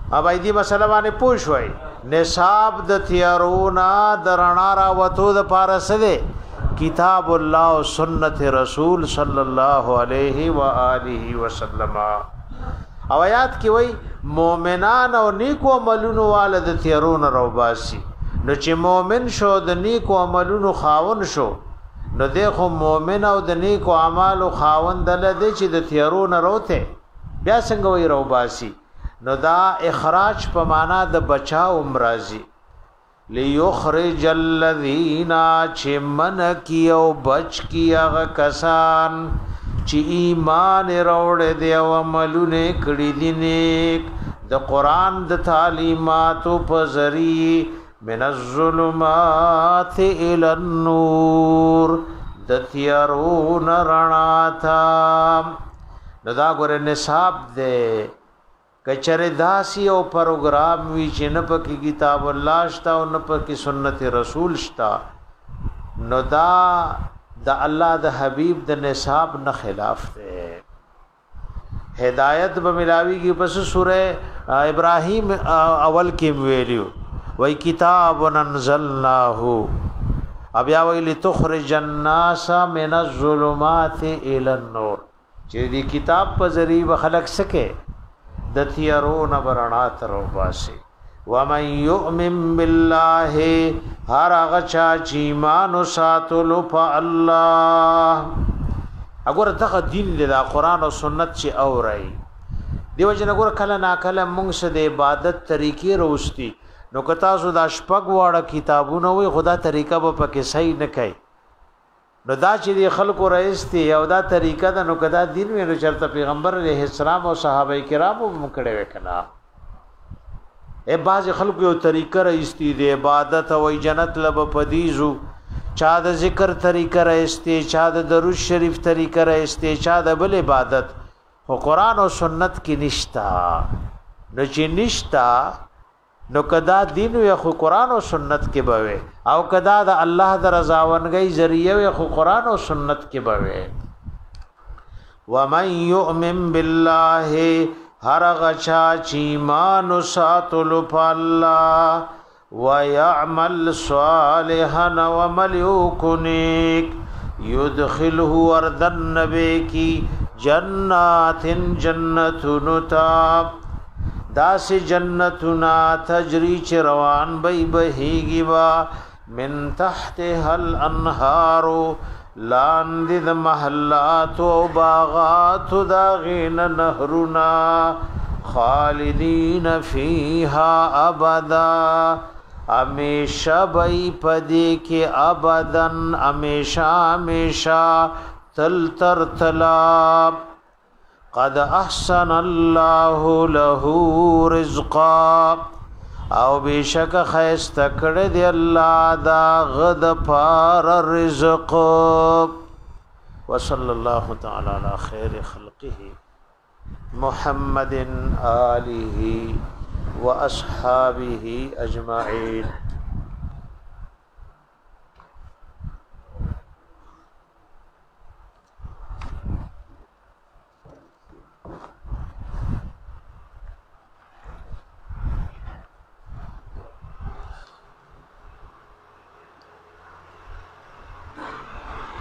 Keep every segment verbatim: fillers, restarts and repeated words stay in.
اب ایدی مسله باندې پوښوي نصاب د تیارونا درنا را وته د پارسه کتاب الله او سنت رسول صلی الله علیه و آله وسلم. او آیات کی وای مؤمنان او نیکو عملونو والد تیرون روباسي نو چې مؤمن شو د نیکو عملونو خاون شو نو دغه مؤمن او د نیکو اعمالو خاون دل دي چې د تیرون روته بیا څنګه وای روباسي نو دا اخراج په معنا د بچاو امراضي ليخرج الذين چمن کیو بچ کیغه کسان چې ایمان راوړ دی او عملونه کړی دي نیک د قران د تعلیماتو په ذریعہ من الظلمات الى النور د تیارون رڼا ته ندا ګره نصاب دے کچره داسی او پروګرام وی چې نه پکې کتاب الله شتا او نه پکې سنت رسول شتا نو دا د الله د حبیب د نصاب نه خلاف ده. هدایت به ملاوی کی پس سوره ابراهیم اول کې ویلو وای کتاب انزلناه اب یا ویل تخرج الناس من الظلمات الى النور چې دی کتاب په ذریعہ خلق سکے د تیارون برنا تر واسي ومن يؤمن بالله هر هغه چا چې ایمان ساتلو په الله اگر دغه دین له قرآن او سنت چې اوري دیو جن اگر کله نا کله موږ سره د عبادت طریقې روستي نو کتا سو دا شپږ واړه کتابونه وي خدا طریقه به پکې صحیح نه کوي نو دا چې د خلکو رئیس دی او دا طریقه ده نو کدا دین وی نو چرته پیغمبر علیه السلام او صحابه کرامو مکړه وکنا اے باز خلکو یو طریقه رئیس دی د عبادت او جنت لب پدیزو چا د ذکر طریقه رئیسته چا د درود شریف طریقه رئیسته چا د بل عبادت خو قرآن او سنت کې نشتا نو چې نشتا نو کدا دین وی خو قرآن او سنت کې بوي او کدا د الله د رضاونګي ذریعہ وی خو قرآن او سنت کې بوي ومن يؤمن بالله هر غچا چیمان ساتل فالله ويعمل صالحا وعمل يكنيك يدخله ورد النبي کی جنات جنتنتا داس جنتنا تجری چ روان بی بهیگی با من تحتها الانهار لاندد محلات و باغات داغین نهرنا خالدین فیها ابدا امیشہ بی پدی کے ابدن امیشہ امیشہ تل تر تلاب قد احسن اللہ له رزقا او بیشک خیست کړه دی الله دا غد پار رزق وصلی الله تعالی علی خیر خلقه محمد آله واصحابه اجمعین.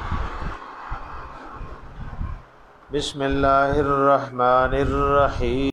بسم الله الرحمن الرحيم.